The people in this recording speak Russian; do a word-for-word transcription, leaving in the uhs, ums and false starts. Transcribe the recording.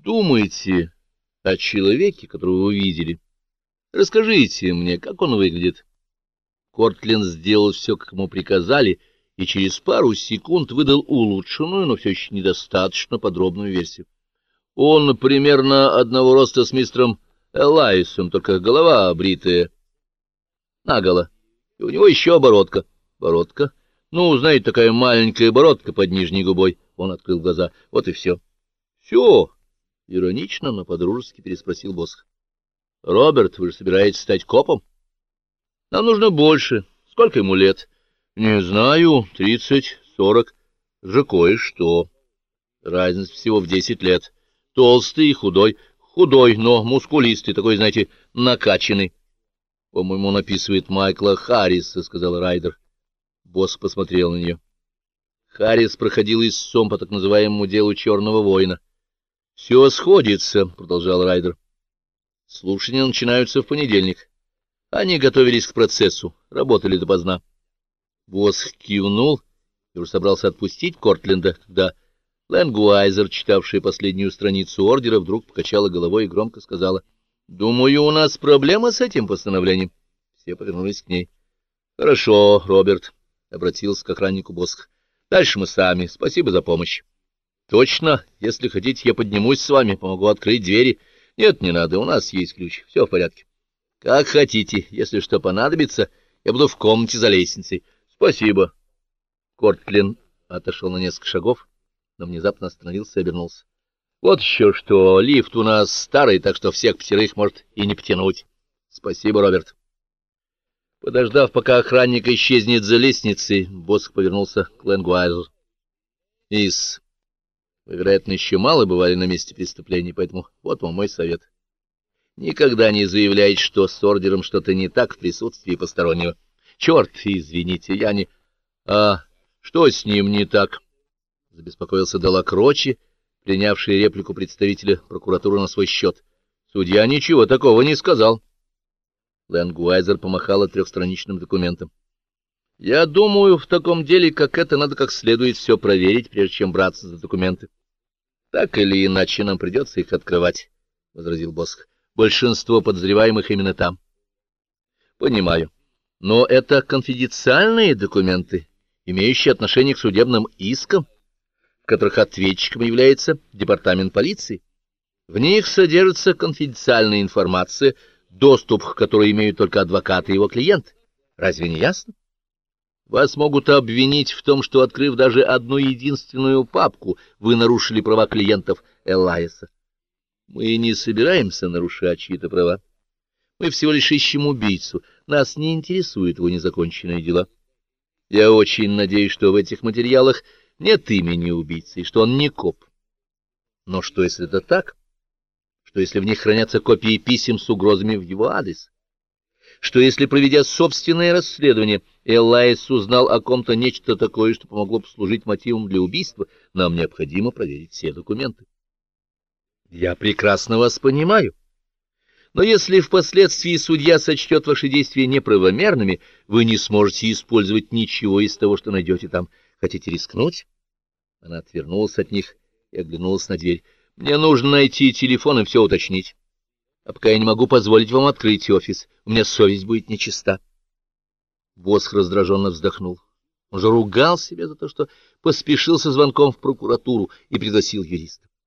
думаете о человеке, которого вы видели? Расскажите мне, как он выглядит. Кортленд сделал все, как ему приказали, и через пару секунд выдал улучшенную, но все еще недостаточно подробную версию. Он примерно одного роста с мистером Элайсом, только голова обритая наголо, и у него еще бородка. Бородка? Ну, знаете, такая маленькая бородка под нижней губой. Он открыл глаза. Вот и все. — Все? — иронично, но по-дружески переспросил Босх. — Роберт, вы же собираетесь стать копом? — Нам нужно больше. Сколько ему лет? — Не знаю, тридцать, сорок. Же кое-что. Разница всего в десять лет. Толстый и худой. Худой, но мускулистый, такой, знаете, накачанный. — По-моему, он описывает Майкла Харриса, — сказал Райдер. Босх посмотрел на нее. Харрис проходил истцом по так называемому делу Черного воина. — Все сходится, — продолжал Райдер. Слушания начинаются в понедельник. Они готовились к процессу, работали допоздна. Босх кивнул и уже собрался отпустить Кортленда, когда Ленгуайзер, читавшая последнюю страницу ордера, вдруг покачала головой и громко сказала: — Думаю, у нас проблема с этим постановлением. Все повернулись к ней. — Хорошо, Роберт, — обратился к охраннику Босх. — Дальше мы сами. Спасибо за помощь. — Точно. Если хотите, я поднимусь с вами, помогу открыть двери. — Нет, не надо, у нас есть ключ. Все в порядке. — Как хотите. Если что понадобится, я буду в комнате за лестницей. — Спасибо. Кортленд отошел на несколько шагов, но внезапно остановился и обернулся. — Вот еще что. Лифт у нас старый, так что всех пятерых может и не потянуть. — Спасибо, Роберт. Подождав, пока охранник исчезнет за лестницей, Босх повернулся к Ленгуайзеру. — Мисс, вы, вероятно, еще мало бывали на месте преступления, поэтому вот вам мой совет. Никогда не заявляйте, что с ордером что-то не так в присутствии постороннего. Черт, извините, я не... — А что с ним не так? — забеспокоился Делакрочи, принявший реплику представителя прокуратуры на свой счет. — Судья ничего такого не сказал. Ленгуайзер помахала трехстраничным документом. — Я думаю, в таком деле, как это, надо как следует все проверить, прежде чем браться за документы. — Так или иначе, нам придется их открывать, — возразил Босх. — Большинство подозреваемых именно там. — Понимаю. Но это конфиденциальные документы, имеющие отношение к судебным искам, в которых ответчиком является департамент полиции. В них содержится конфиденциальная информация, доступ к которой имеют только адвокат и его клиент. Разве не ясно? Вас могут обвинить в том, что, открыв даже одну единственную папку, вы нарушили права клиентов Элайса. Мы не собираемся нарушать чьи-то права. Мы всего лишь ищем убийцу. Нас не интересуют его незаконченные дела. Я очень надеюсь, что в этих материалах нет имени убийцы, и что он не коп. Но что, если это так? Что, если в них хранятся копии писем с угрозами в его адрес? Что, если, проведя собственное расследование, Элайс узнал о ком-то нечто такое, что помогло послужить мотивом для убийства? Нам необходимо проверить все документы. Я прекрасно вас понимаю. Но если впоследствии судья сочтет ваши действия неправомерными, вы не сможете использовать ничего из того, что найдете там. Хотите рискнуть? Она отвернулась от них и оглянулась на дверь. Мне нужно найти телефон и все уточнить. А пока я не могу позволить вам открыть офис, у меня совесть будет нечиста. Босх раздраженно вздохнул. Он же ругал себя за то, что поспешил со звонком в прокуратуру и пригласил юриста.